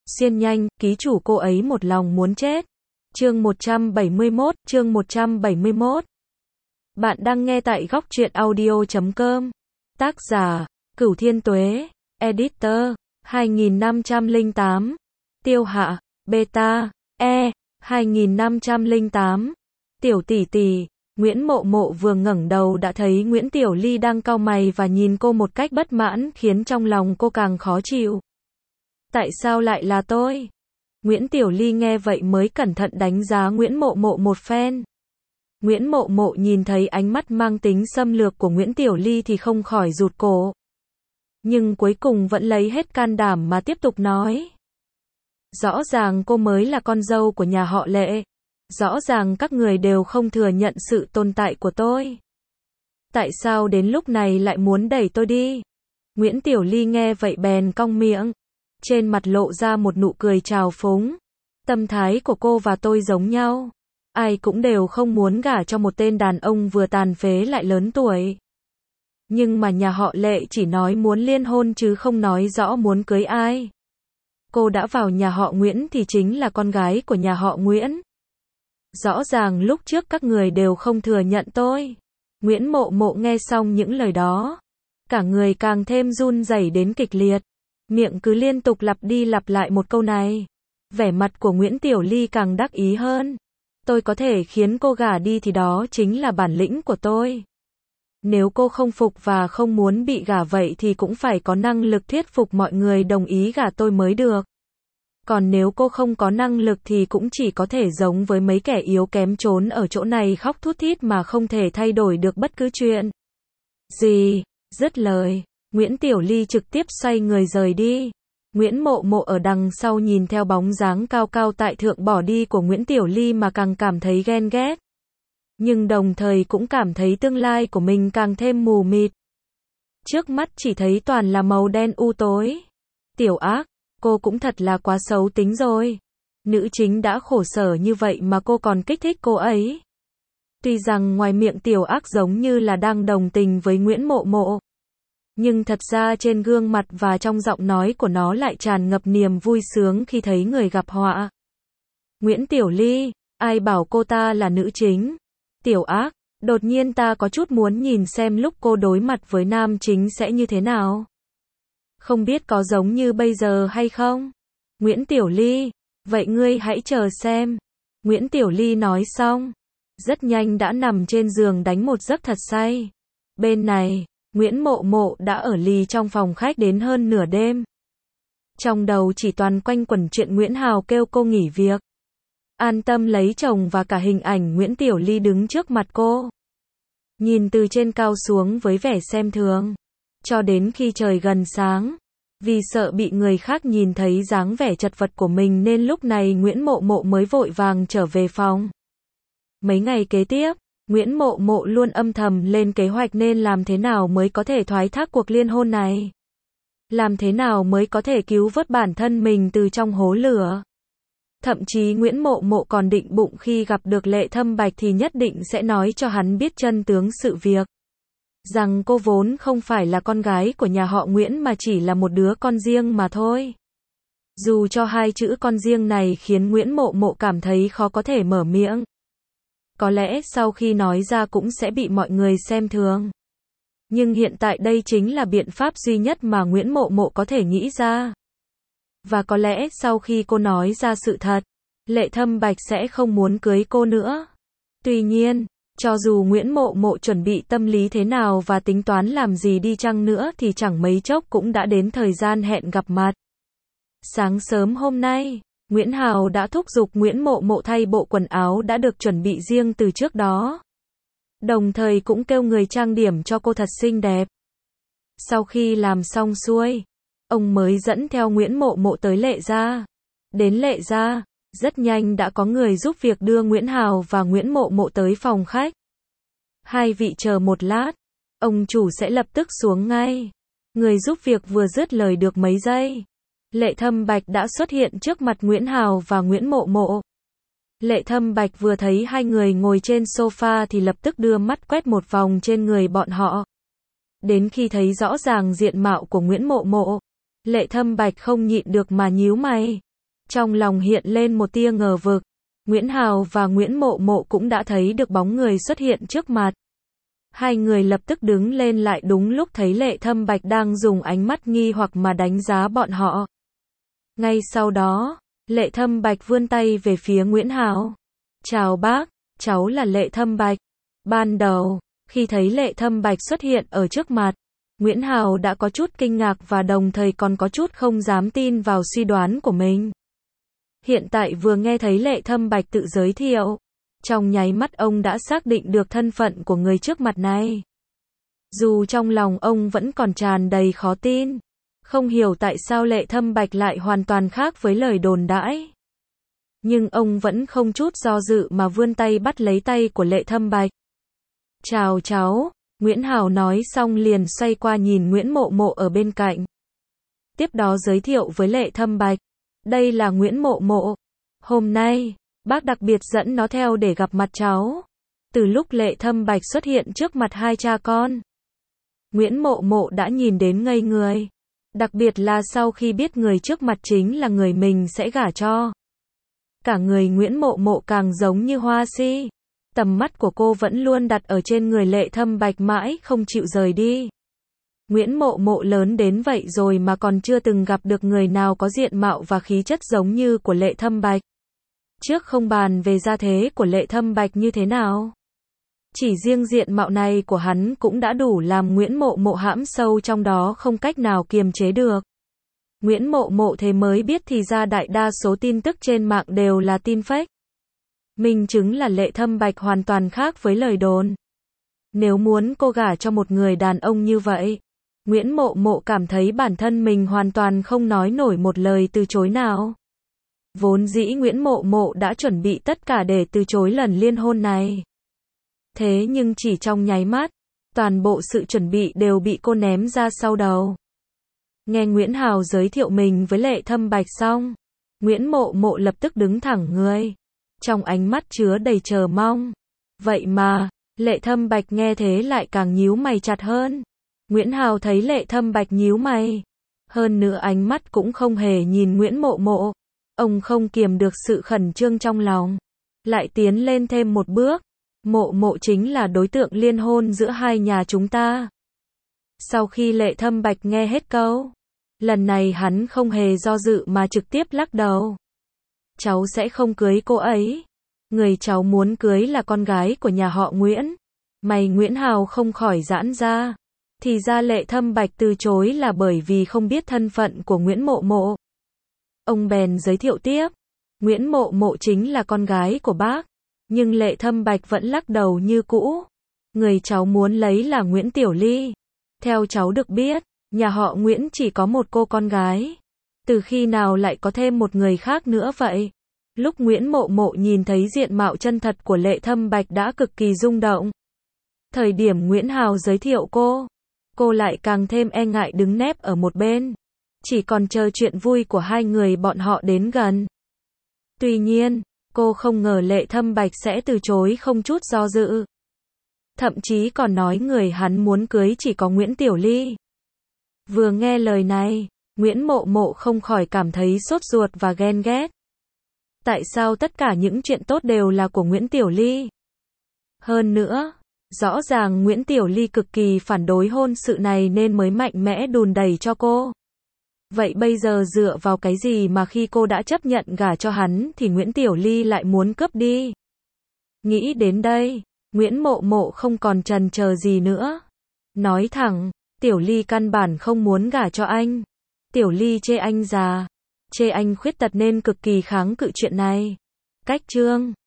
Xiên nhanh, ký chủ cô ấy một lòng muốn chết. Chương 171. Bạn đang nghe tại góc truyện audio.com. Tác giả, Cửu Thiên Tuế. Editor, 2508. Tiêu Hạ, Beta, 2508. Tiểu tỷ tỷ. Nguyễn Mộ Mộ vừa ngẩng đầu đã thấy Nguyễn Tiểu Ly đang cau mày và nhìn cô một cách bất mãn, khiến trong lòng cô càng khó chịu. Tại sao lại là tôi? Nguyễn Tiểu Ly nghe vậy mới cẩn thận đánh giá Nguyễn Mộ Mộ một phen. Nguyễn Mộ Mộ nhìn thấy ánh mắt mang tính xâm lược của Nguyễn Tiểu Ly thì không khỏi rụt cổ. Nhưng cuối cùng vẫn lấy hết can đảm mà tiếp tục nói. Rõ ràng cô mới là con dâu của nhà họ Lệ. Rõ ràng các người đều không thừa nhận sự tồn tại của tôi. Tại sao đến lúc này lại muốn đẩy tôi đi? Nguyễn Tiểu Ly nghe vậy bèn cong miệng. Trên mặt lộ ra một nụ cười trào phúng. Tâm thái của cô và tôi giống nhau. Ai cũng đều không muốn gả cho một tên đàn ông vừa tàn phế lại lớn tuổi. Nhưng mà nhà họ Lệ chỉ nói muốn liên hôn chứ không nói rõ muốn cưới ai. Cô đã vào nhà họ Nguyễn thì chính là con gái của nhà họ Nguyễn. Rõ ràng lúc trước các người đều không thừa nhận tôi. Nguyễn Mộ Mộ nghe xong những lời đó. Cả người càng thêm run rẩy đến kịch liệt. Miệng cứ liên tục lặp đi lặp lại một câu này. Vẻ mặt của Nguyễn Tiểu Ly càng đắc ý hơn. Tôi có thể khiến cô gả đi thì đó chính là bản lĩnh của tôi. Nếu cô không phục và không muốn bị gả vậy thì cũng phải có năng lực thuyết phục mọi người đồng ý gả tôi mới được. Còn nếu cô không có năng lực thì cũng chỉ có thể giống với mấy kẻ yếu kém trốn ở chỗ này khóc thút thít mà không thể thay đổi được bất cứ chuyện gì. Dứt lời, Nguyễn Tiểu Ly trực tiếp xoay người rời đi. Nguyễn Mộ Mộ ở đằng sau nhìn theo bóng dáng cao cao tại thượng bỏ đi của Nguyễn Tiểu Ly mà càng cảm thấy ghen ghét. Nhưng đồng thời cũng cảm thấy tương lai của mình càng thêm mù mịt. Trước mắt chỉ thấy toàn là màu đen u tối. Tiểu Ác, cô cũng thật là quá xấu tính rồi. Nữ chính đã khổ sở như vậy mà cô còn kích thích cô ấy. Tuy rằng ngoài miệng Tiểu Ác giống như là đang đồng tình với Nguyễn Mộ Mộ. Nhưng thật ra trên gương mặt và trong giọng nói của nó lại tràn ngập niềm vui sướng khi thấy người gặp họa. Nguyễn Tiểu Ly, ai bảo cô ta là nữ chính? Tiểu Ác, đột nhiên ta có chút muốn nhìn xem lúc cô đối mặt với nam chính sẽ như thế nào. Không biết có giống như bây giờ hay không? Nguyễn Tiểu Ly, vậy ngươi hãy chờ xem. Nguyễn Tiểu Ly nói xong, rất nhanh đã nằm trên giường đánh một giấc thật say. Bên này, Nguyễn Mộ Mộ đã ở lì trong phòng khách đến hơn nửa đêm. Trong đầu chỉ toàn quanh quẩn chuyện Nguyễn Hào kêu cô nghỉ việc. An tâm lấy chồng và cả hình ảnh Nguyễn Tiểu Ly đứng trước mặt cô. Nhìn từ trên cao xuống với vẻ xem thường. Cho đến khi trời gần sáng. Vì sợ bị người khác nhìn thấy dáng vẻ chật vật của mình nên lúc này Nguyễn Mộ Mộ mới vội vàng trở về phòng. Mấy ngày kế tiếp, Nguyễn Mộ Mộ luôn âm thầm lên kế hoạch nên làm thế nào mới có thể thoái thác cuộc liên hôn này. Làm thế nào mới có thể cứu vớt bản thân mình từ trong hố lửa. Thậm chí Nguyễn Mộ Mộ còn định bụng khi gặp được Lệ Thâm Bạch thì nhất định sẽ nói cho hắn biết chân tướng sự việc. Rằng cô vốn không phải là con gái của nhà họ Nguyễn mà chỉ là một đứa con riêng mà thôi. Dù cho hai chữ con riêng này khiến Nguyễn Mộ Mộ cảm thấy khó có thể mở miệng. Có lẽ sau khi nói ra cũng sẽ bị mọi người xem thường. Nhưng hiện tại đây chính là biện pháp duy nhất mà Nguyễn Mộ Mộ có thể nghĩ ra. Và có lẽ sau khi cô nói ra sự thật, Lệ Thâm Bạch sẽ không muốn cưới cô nữa. Tuy nhiên, cho dù Nguyễn Mộ Mộ chuẩn bị tâm lý thế nào và tính toán làm gì đi chăng nữa thì chẳng mấy chốc cũng đã đến thời gian hẹn gặp mặt. Sáng sớm hôm nay, Nguyễn Hào đã thúc giục Nguyễn Mộ Mộ thay bộ quần áo đã được chuẩn bị riêng từ trước đó. Đồng thời cũng kêu người trang điểm cho cô thật xinh đẹp. Sau khi làm xong xuôi, ông mới dẫn theo Nguyễn Mộ Mộ tới Lệ gia. Đến Lệ gia, rất nhanh đã có người giúp việc đưa Nguyễn Hào và Nguyễn Mộ Mộ tới phòng khách. Hai vị chờ một lát, ông chủ sẽ lập tức xuống ngay. Người giúp việc vừa dứt lời được mấy giây, Lệ Thâm Bạch đã xuất hiện trước mặt Nguyễn Hào và Nguyễn Mộ Mộ. Lệ Thâm Bạch vừa thấy hai người ngồi trên sofa thì lập tức đưa mắt quét một vòng trên người bọn họ. Đến khi thấy rõ ràng diện mạo của Nguyễn Mộ Mộ, Lệ Thâm Bạch không nhịn được mà nhíu mày. Trong lòng hiện lên một tia ngờ vực. Nguyễn Hào và Nguyễn Mộ Mộ cũng đã thấy được bóng người xuất hiện trước mặt. Hai người lập tức đứng lên lại đúng lúc thấy Lệ Thâm Bạch đang dùng ánh mắt nghi hoặc mà đánh giá bọn họ. Ngay sau đó, Lệ Thâm Bạch vươn tay về phía Nguyễn Hào. Chào bác, cháu là Lệ Thâm Bạch. Ban đầu, khi thấy Lệ Thâm Bạch xuất hiện ở trước mặt, Nguyễn Hào đã có chút kinh ngạc và đồng thời còn có chút không dám tin vào suy đoán của mình. Hiện tại vừa nghe thấy Lệ Thâm Bạch tự giới thiệu, trong nháy mắt ông đã xác định được thân phận của người trước mặt này. Dù trong lòng ông vẫn còn tràn đầy khó tin, không hiểu tại sao Lệ Thâm Bạch lại hoàn toàn khác với lời đồn đãi. Nhưng ông vẫn không chút do dự mà vươn tay bắt lấy tay của Lệ Thâm Bạch. Chào cháu, Nguyễn Hào nói xong liền xoay qua nhìn Nguyễn Mộ Mộ ở bên cạnh. Tiếp đó giới thiệu với Lệ Thâm Bạch. Đây là Nguyễn Mộ Mộ. Hôm nay, bác đặc biệt dẫn nó theo để gặp mặt cháu. Từ lúc Lệ Thâm Bạch xuất hiện trước mặt hai cha con, Nguyễn Mộ Mộ đã nhìn đến ngây người. Đặc biệt là sau khi biết người trước mặt chính là người mình sẽ gả cho. Cả người Nguyễn Mộ Mộ càng giống như hoa si. Tầm mắt của cô vẫn luôn đặt ở trên người Lệ Thâm Bạch mãi không chịu rời đi. Nguyễn Mộ Mộ lớn đến vậy rồi mà còn chưa từng gặp được người nào có diện mạo và khí chất giống như của Lệ Thâm Bạch. Trước không bàn về gia thế của Lệ Thâm Bạch như thế nào, chỉ riêng diện mạo này của hắn cũng đã đủ làm Nguyễn Mộ Mộ hãm sâu trong đó không cách nào kiềm chế được. Nguyễn Mộ Mộ thế mới biết thì ra đại đa số tin tức trên mạng đều là tin fake. Minh chứng là Lệ Thâm Bạch hoàn toàn khác với lời đồn. Nếu muốn cô gả cho một người đàn ông như vậy, Nguyễn Mộ Mộ cảm thấy bản thân mình hoàn toàn không nói nổi một lời từ chối nào. Vốn dĩ Nguyễn Mộ Mộ đã chuẩn bị tất cả để từ chối lần liên hôn này. Thế nhưng chỉ trong nháy mắt, toàn bộ sự chuẩn bị đều bị cô ném ra sau đầu. Nghe Nguyễn Hào giới thiệu mình với Lệ Thâm Bạch xong, Nguyễn Mộ Mộ lập tức đứng thẳng người, trong ánh mắt chứa đầy chờ mong. Vậy mà, Lệ Thâm Bạch nghe thế lại càng nhíu mày chặt hơn. Nguyễn Hào thấy Lệ Thâm Bạch nhíu mày, hơn nữa ánh mắt cũng không hề nhìn Nguyễn Mộ Mộ. Ông không kiềm được sự khẩn trương trong lòng, lại tiến lên thêm một bước. Mộ Mộ chính là đối tượng liên hôn giữa hai nhà chúng ta. Sau khi Lệ Thâm Bạch nghe hết câu, lần này hắn không hề do dự mà trực tiếp lắc đầu. Cháu sẽ không cưới cô ấy. Người cháu muốn cưới là con gái của nhà họ Nguyễn. Mày Nguyễn Hào không khỏi giãn ra. Thì ra Lệ Thâm Bạch từ chối là bởi vì không biết thân phận của Nguyễn Mộ Mộ. Ông bèn giới thiệu tiếp. Nguyễn Mộ Mộ chính là con gái của bác. Nhưng Lệ Thâm Bạch vẫn lắc đầu như cũ. Người cháu muốn lấy là Nguyễn Tiểu Ly. Theo cháu được biết, nhà họ Nguyễn chỉ có một cô con gái. Từ khi nào lại có thêm một người khác nữa vậy? Lúc Nguyễn Mộ Mộ nhìn thấy diện mạo chân thật của Lệ Thâm Bạch đã cực kỳ rung động. Thời điểm Nguyễn Hào giới thiệu cô lại càng thêm e ngại đứng nép ở một bên. Chỉ còn chờ chuyện vui của hai người bọn họ đến gần. Tuy nhiên, cô không ngờ Lệ Thâm Bạch sẽ từ chối không chút do dự. Thậm chí còn nói người hắn muốn cưới chỉ có Nguyễn Tiểu Ly. Vừa nghe lời này, Nguyễn Mộ Mộ không khỏi cảm thấy sốt ruột và ghen ghét. Tại sao tất cả những chuyện tốt đều là của Nguyễn Tiểu Ly? Hơn nữa, rõ ràng Nguyễn Tiểu Ly cực kỳ phản đối hôn sự này nên mới mạnh mẽ đùn đẩy cho cô. Vậy bây giờ dựa vào cái gì mà khi cô đã chấp nhận gả cho hắn thì Nguyễn Tiểu Ly lại muốn cướp đi? Nghĩ đến đây, Nguyễn Mộ Mộ không còn chần chờ gì nữa. Nói thẳng, Tiểu Ly căn bản không muốn gả cho anh. Tiểu Ly chê anh già, chê anh khuyết tật nên cực kỳ kháng cự chuyện này. Cách chương